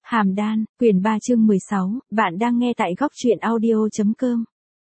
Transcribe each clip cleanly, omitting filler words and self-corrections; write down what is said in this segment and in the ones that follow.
Hàm Đan, quyển 3 chương 16, bạn đang nghe tại góc truyện audio.com.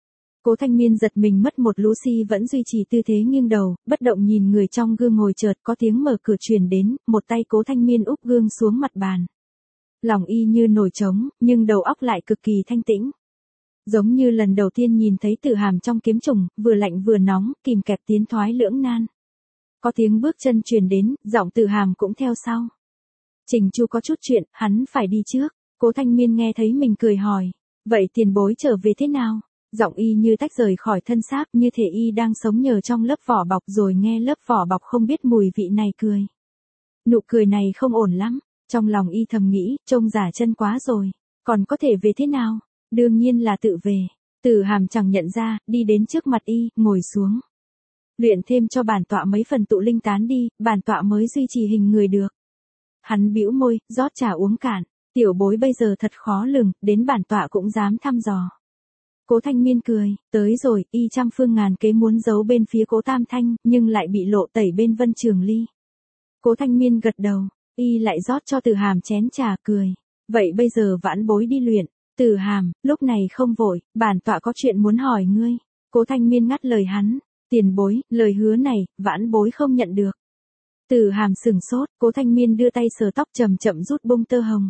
Cố Thanh Miên giật mình mất một. Lucy vẫn duy trì tư thế nghiêng đầu, bất động nhìn người trong gương ngồi, chợt có tiếng mở cửa truyền đến, một tay Cố Thanh Miên úp gương xuống mặt bàn. Lòng y như nổi trống, nhưng đầu óc lại cực kỳ thanh tĩnh. Giống như lần đầu tiên nhìn thấy Tử Hàm trong Kiếm Trùng, vừa lạnh vừa nóng, kìm kẹp tiến thoái lưỡng nan. Có tiếng bước chân truyền đến, giọng Tử Hàm cũng theo sau. Trình Chu có chút chuyện, hắn phải đi trước. Cố Thanh Miên nghe thấy mình cười hỏi. Vậy tiền bối trở về thế nào? Giọng y như tách rời khỏi thân xác, như thể y đang sống nhờ trong lớp vỏ bọc rồi nghe lớp vỏ bọc không biết mùi vị này cười. Nụ cười này không ổn lắm. Trong lòng y thầm nghĩ, trông giả chân quá rồi. Còn có thể về thế nào? Đương nhiên là tự về. Tử Hàm chẳng nhận ra, đi đến trước mặt y, ngồi xuống. Luyện thêm cho bản tọa mấy phần tụ linh tán đi, bản tọa mới duy trì hình người được. Hắn bĩu môi, rót trà uống cạn. Tiểu bối bây giờ thật khó lường, đến bản tọa cũng dám thăm dò. Cố Thanh Miên cười, tới rồi, y trăm phương ngàn kế muốn giấu bên phía Cố Tam Thanh, nhưng lại bị lộ tẩy bên Vân Trường Ly. Cố Thanh Miên gật đầu, y lại rót cho Tử Hàm chén trà, cười. Vậy bây giờ vãn bối đi luyện. Tử Hàm, lúc này không vội, bản tọa có chuyện muốn hỏi ngươi. Cố Thanh Miên ngắt lời hắn. Tiền bối, lời hứa này, vãn bối không nhận được. Tử Hàm sừng sốt, Cố Thanh Miên đưa tay sờ tóc, chậm chậm rút bông tơ hồng.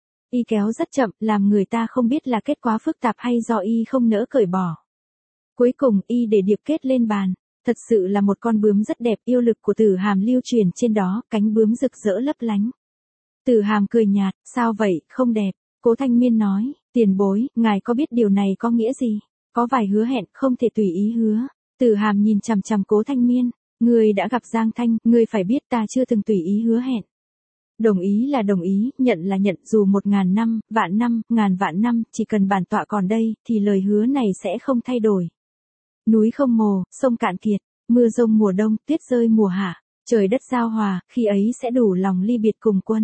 Y kéo rất chậm, làm người ta không biết là kết quá phức tạp hay do y không nỡ cởi bỏ. Cuối cùng y để điệp kết lên bàn. Thật sự là một con bướm rất đẹp, yêu lực của Tử Hàm lưu truyền trên đó, cánh bướm rực rỡ lấp lánh. Tử Hàm cười nhạt, sao vậy, không đẹp? Cố Thanh Miên nói, tiền bối, ngài có biết điều này có nghĩa gì? Có vài hứa hẹn, không thể tùy ý hứa. Tử Hàm nhìn chằm chằm Cố Thanh Miên. Ngươi đã gặp Giang Thanh, ngươi phải biết ta chưa từng tùy ý hứa hẹn. Đồng ý là đồng ý, nhận là nhận, dù 1000 năm, vạn năm, ngàn vạn năm, chỉ cần bản tọa còn đây, thì lời hứa này sẽ không thay đổi. Núi không mồ, sông cạn kiệt, mưa rông mùa đông, tuyết rơi mùa hạ, trời đất giao hòa, khi ấy sẽ đủ lòng ly biệt cùng quân.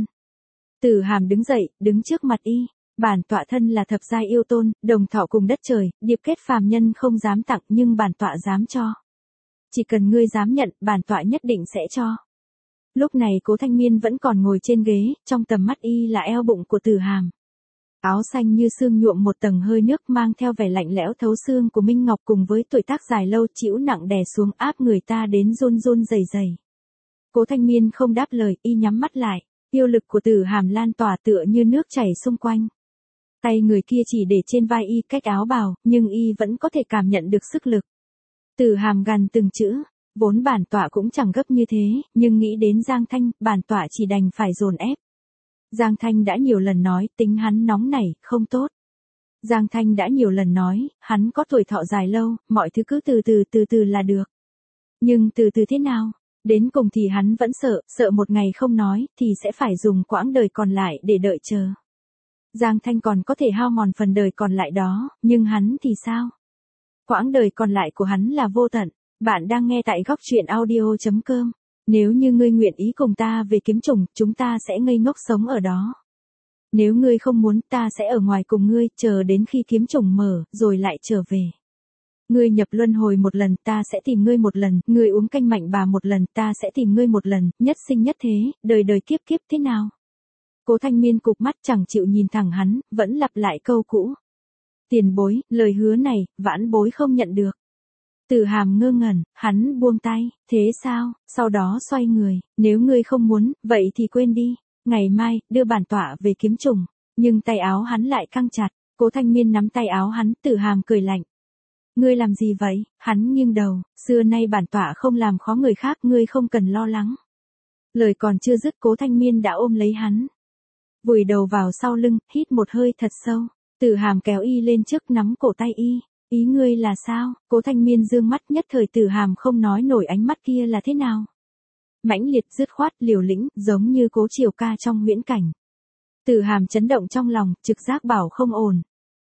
Tử Hàm đứng dậy, đứng trước mặt y. Bản tọa thân là thập giai yêu tôn, đồng thọ cùng đất trời, điệp kết phàm nhân không dám tặng nhưng bản tọa dám cho. Chỉ cần ngươi dám nhận, bản tọa nhất định sẽ cho. Lúc này Cố Thanh Miên vẫn còn ngồi trên ghế, trong tầm mắt y là eo bụng của Tử Hàm. Áo xanh như sương nhuộm một tầng hơi nước, mang theo vẻ lạnh lẽo thấu xương của Minh Ngọc cùng với tuổi tác dài lâu chịu nặng đè xuống, áp người ta đến run run rẩy rẩy. Cố Thanh Miên không đáp lời, y nhắm mắt lại, yêu lực của Tử Hàm lan tỏa tựa như nước chảy xung quanh. Tay người kia chỉ để trên vai y cách áo bào, nhưng y vẫn có thể cảm nhận được sức lực. Tử Hàm gằn từng chữ, vốn bản tọa cũng chẳng gấp như thế, nhưng nghĩ đến Giang Thanh, bản tọa chỉ đành phải dồn ép. Giang Thanh đã nhiều lần nói, tính hắn nóng nảy, không tốt. Giang Thanh đã nhiều lần nói, hắn có tuổi thọ dài lâu, mọi thứ cứ từ từ là được. Nhưng từ từ thế nào? Đến cùng thì hắn vẫn sợ một ngày không nói, thì sẽ phải dùng quãng đời còn lại để đợi chờ. Giang Thanh còn có thể hao mòn phần đời còn lại đó, nhưng hắn thì sao? Quãng đời còn lại của hắn là vô tận. Bạn đang nghe tại góc truyện audio.com. Nếu như ngươi nguyện ý cùng ta về Kiếm Trùng, chúng ta sẽ ngây ngốc sống ở đó. Nếu ngươi không muốn, ta sẽ ở ngoài cùng ngươi, chờ đến khi Kiếm Trùng mở, rồi lại trở về. Ngươi nhập luân hồi một lần, ta sẽ tìm ngươi một lần, ngươi uống canh mạnh bà một lần, ta sẽ tìm ngươi một lần, nhất sinh nhất thế, đời đời kiếp kiếp thế nào? Cố Thanh Miên cụp mắt chẳng chịu nhìn thẳng hắn, vẫn lặp lại câu cũ. Tiền bối, lời hứa này, vãn bối không nhận được. Tử Hàm ngơ ngẩn, hắn buông tay, thế sao, sau đó xoay người, nếu ngươi không muốn, vậy thì quên đi, ngày mai, đưa bản tọa về Kiếm Trùng. Nhưng tay áo hắn lại căng chặt, Cố Thanh Miên nắm tay áo hắn, Tử Hàm cười lạnh. Ngươi làm gì vậy? Hắn nghiêng đầu, xưa nay bản tọa không làm khó người khác, ngươi không cần lo lắng. Lời còn chưa dứt, Cố Thanh Miên đã ôm lấy hắn. Vùi đầu vào sau lưng, hít một hơi thật sâu. Tử Hàm kéo y lên trước, nắm cổ tay y. Ý ngươi là sao? Cố Thanh Miên dương mắt, nhất thời Tử Hàm không nói nổi ánh mắt kia là thế nào. Mãnh liệt, dứt khoát, liều lĩnh, giống như Cố Triều Ca trong huyễn cảnh. Tử Hàm chấn động trong lòng, trực giác bảo không ổn.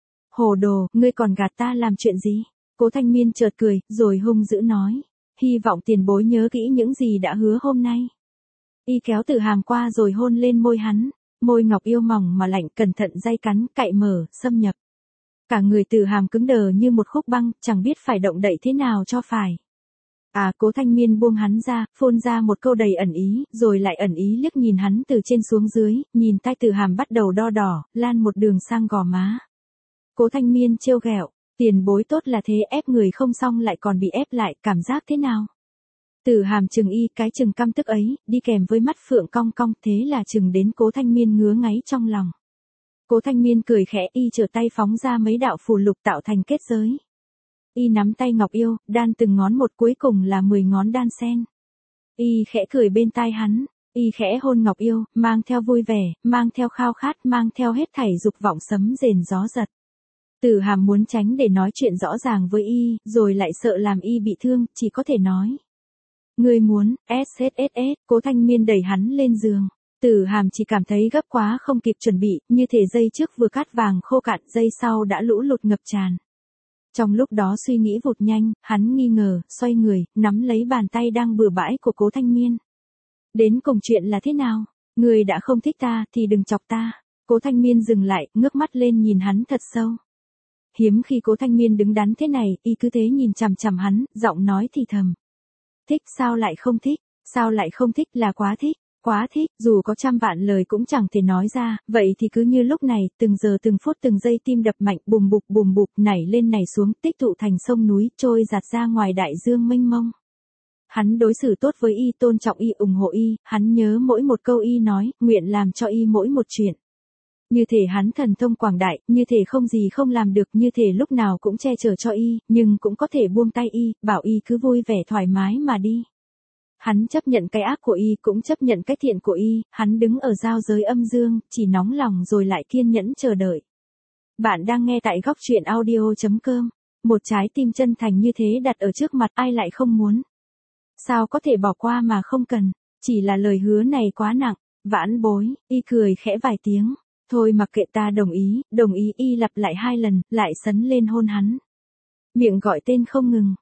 Hồ đồ, ngươi còn gạt ta làm chuyện gì? Cố Thanh Miên chợt cười, rồi hung dữ nói. Hy vọng tiền bối nhớ kỹ những gì đã hứa hôm nay. Y kéo Tử Hàm qua rồi hôn lên môi hắn. Môi ngọc yêu mỏng mà lạnh, cẩn thận day cắn, cạy mở, xâm nhập. Cả người Tử Hàm cứng đờ như một khúc băng, chẳng biết phải động đậy thế nào cho phải. Cố Thanh Miên buông hắn ra, phun ra một câu đầy ẩn ý, rồi lại ẩn ý liếc nhìn hắn từ trên xuống dưới, nhìn tai Từ Hàm bắt đầu đo đỏ, lan một đường sang gò má. Cố Thanh Miên trêu ghẹo, tiền bối tốt là thế, ép người không xong lại còn bị ép lại, cảm giác thế nào? Từ Hàm chừng y, cái chừng căm tức ấy, đi kèm với mắt phượng cong cong, thế là chừng đến Cố Thanh Miên ngứa ngáy trong lòng. Cố Thanh Miên cười khẽ, y trở tay phóng ra mấy đạo phù lục tạo thành kết giới. Y nắm tay Ngọc Yêu, đan từng ngón một, cuối cùng là 10 ngón đan sen. Y khẽ cười bên tai hắn, y khẽ hôn Ngọc Yêu, mang theo vui vẻ, mang theo khao khát, mang theo hết thảy dục vọng sấm rền gió giật. Từ Hàm muốn tránh để nói chuyện rõ ràng với y, rồi lại sợ làm y bị thương, chỉ có thể nói. Ngươi muốn, SSSS, Cố Thanh Miên đẩy hắn lên giường. Từ Hàm chỉ cảm thấy gấp quá không kịp chuẩn bị, như thể dây trước vừa cát vàng khô cạn, dây sau đã lũ lụt ngập tràn. Trong lúc đó suy nghĩ vụt nhanh, hắn nghi ngờ, xoay người, nắm lấy bàn tay đang bừa bãi của Cố Thanh Miên. Đến cùng chuyện là thế nào? Ngươi đã không thích ta, thì đừng chọc ta. Cố Thanh Miên dừng lại, ngước mắt lên nhìn hắn thật sâu. Hiếm khi Cố Thanh Miên đứng đắn thế này, y cứ thế nhìn chằm chằm hắn, giọng nói thì thầm. Thích sao lại không thích, sao lại không thích, là quá thích, dù có trăm vạn lời cũng chẳng thể nói ra, vậy thì cứ như lúc này, từng giờ từng phút từng giây tim đập mạnh, bùm bụp, nảy lên nảy xuống, tích tụ thành sông núi, trôi giạt ra ngoài đại dương mênh mông. Hắn đối xử tốt với y, tôn trọng y, ủng hộ y, hắn nhớ mỗi một câu y nói, nguyện làm cho y mỗi một chuyện. Như thể hắn thần thông quảng đại, như thể không gì không làm được, như thể lúc nào cũng che chở cho y, nhưng cũng có thể buông tay y, bảo y cứ vui vẻ thoải mái mà đi. Hắn chấp nhận cái ác của y, cũng chấp nhận cái thiện của y, hắn đứng ở giao giới âm dương, chỉ nóng lòng rồi lại kiên nhẫn chờ đợi. Bạn đang nghe tại góc truyện audio.com. Một trái tim chân thành như thế đặt ở trước mặt, ai lại không muốn? Sao có thể bỏ qua mà không cần? Chỉ là lời hứa này quá nặng. Vãn Bối, y cười khẽ vài tiếng. Thôi mặc kệ, ta đồng ý, y lặp lại 2 lần, lại sấn lên hôn hắn. Miệng gọi tên không ngừng.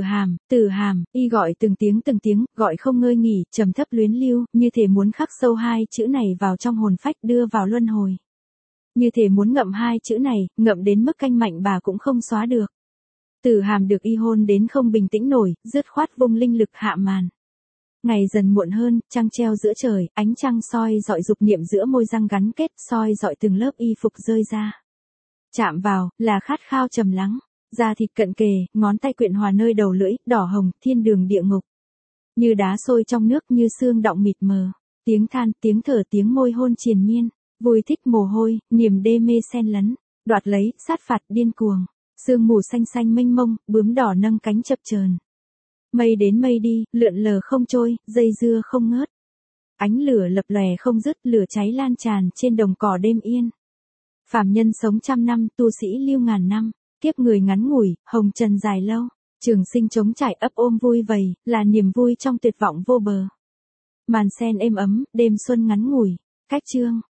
Từ Hàm, y gọi từng tiếng, gọi không ngơi nghỉ, trầm thấp luyến lưu, như thể muốn khắc sâu 2 chữ này vào trong hồn phách, đưa vào luân hồi. Như thể muốn ngậm 2 chữ này, ngậm đến mức canh mạnh bà cũng không xóa được. Từ Hàm được y hôn đến không bình tĩnh nổi, dứt khoát vung linh lực hạ màn. Ngày dần muộn hơn, trăng treo giữa trời, ánh trăng soi dọi dục niệm giữa môi răng gắn kết, soi dọi từng lớp y phục rơi ra. Chạm vào, là khát khao trầm lắng. Da thịt cận kề, ngón tay quyện hòa nơi đầu lưỡi, đỏ hồng, thiên đường địa ngục. Như đá sôi trong nước, như xương đọng mịt mờ. Tiếng than, tiếng thở, tiếng môi hôn triền miên. Vui thích, mồ hôi, niềm đê mê xen lẫn. Đoạt lấy, sát phạt, điên cuồng. Sương mù xanh xanh mênh mông, bướm đỏ nâng cánh chập chờn. Mây đến mây đi, lượn lờ không trôi, dây dưa không ngớt. Ánh lửa lập lòe không dứt, lửa cháy lan tràn trên đồng cỏ đêm yên. Phàm nhân sống trăm năm, tu sĩ lưu ngàn năm. Kiếp người ngắn ngủi, hồng trần dài lâu. Trường sinh trống trải, ấp ôm vui vầy, là niềm vui trong tuyệt vọng vô bờ. Màn sen êm ấm, đêm xuân ngắn ngủi. Cách chương.